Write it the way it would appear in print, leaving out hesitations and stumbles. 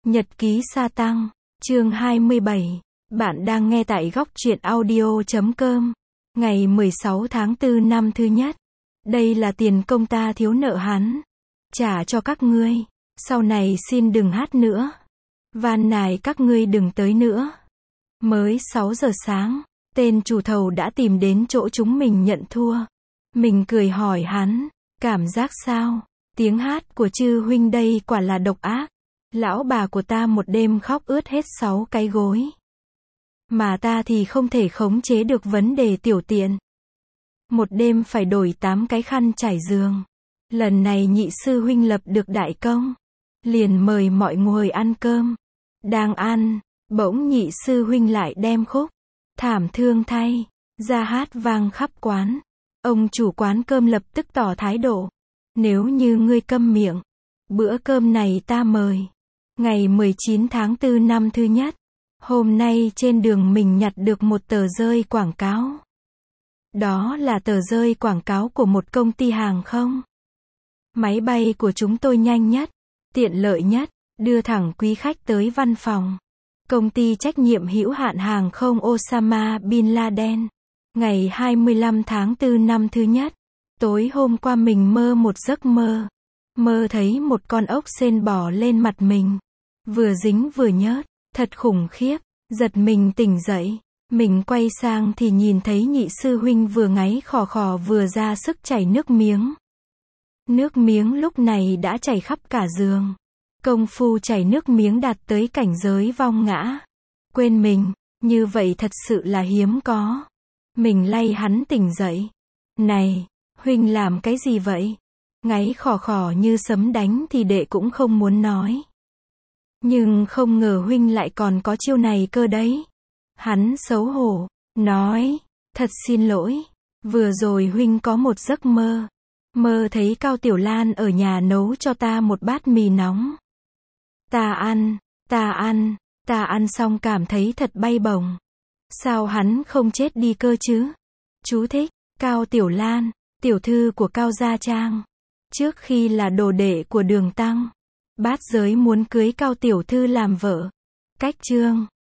Nhật ký sa tăng, chương 27. Bạn đang nghe tại góc truyện audio.com. Ngày 16 tháng 4 năm thứ nhất. Đây là tiền công ta thiếu nợ hắn. Trả cho các ngươi. Sau này xin đừng hát nữa. Van nài các ngươi đừng tới nữa. Mới 6 giờ sáng, tên chủ thầu đã tìm đến chỗ chúng mình nhận thua. Mình cười hỏi hắn, cảm giác sao? Tiếng hát của chư huynh đây quả là độc ác. Lão bà của ta một đêm khóc ướt hết 6 cái gối. Mà ta thì không thể khống chế được vấn đề tiểu tiện. Một đêm phải đổi 8 cái khăn trải giường. Lần này nhị sư huynh lập được đại công. Liền mời mọi người ăn cơm. Đang ăn, bỗng nhị sư huynh lại đem khúc Thảm Thương Thay ra hát vang khắp quán. Ông chủ quán cơm lập tức tỏ thái độ. Nếu như ngươi câm miệng, bữa cơm này ta mời. Ngày 19 tháng 4 năm thứ nhất. Hôm nay trên đường mình nhặt được một tờ rơi quảng cáo. Đó là tờ rơi quảng cáo của một công ty hàng không. Máy bay của chúng tôi nhanh nhất, tiện lợi nhất, đưa thẳng quý khách tới văn phòng. Công ty trách nhiệm hữu hạn hàng không Osama Bin Laden. Ngày 25 tháng 4 năm thứ nhất. Tối hôm qua mình mơ một giấc mơ. Mơ thấy một con ốc sên bò lên mặt mình. Vừa dính vừa nhớt, thật khủng khiếp. Giật mình tỉnh dậy. Mình quay sang thì nhìn thấy nhị sư huynh vừa ngáy khò khò vừa ra sức chảy nước miếng. Nước miếng lúc này đã chảy khắp cả giường. Công phu chảy nước miếng đạt tới cảnh giới vong ngã. Quên mình, như vậy thật sự là hiếm có. Mình lay hắn tỉnh dậy. Này, huynh làm cái gì vậy? Ngáy khò khò như sấm đánh thì đệ cũng không muốn nói. Nhưng không ngờ huynh lại còn có chiêu này cơ đấy. Hắn xấu hổ, nói, thật xin lỗi. Vừa rồi huynh có một giấc mơ. Mơ thấy Cao Tiểu Lan ở nhà nấu cho ta một bát mì nóng. Ta ăn xong cảm thấy thật bay bổng. Sao hắn không chết đi cơ chứ? Chú thích, Cao Tiểu Lan, tiểu thư của Cao Gia Trang. Trước khi là đồ đệ của Đường Tăng. Bát giới muốn cưới Cao tiểu thư làm vợ. Cách chương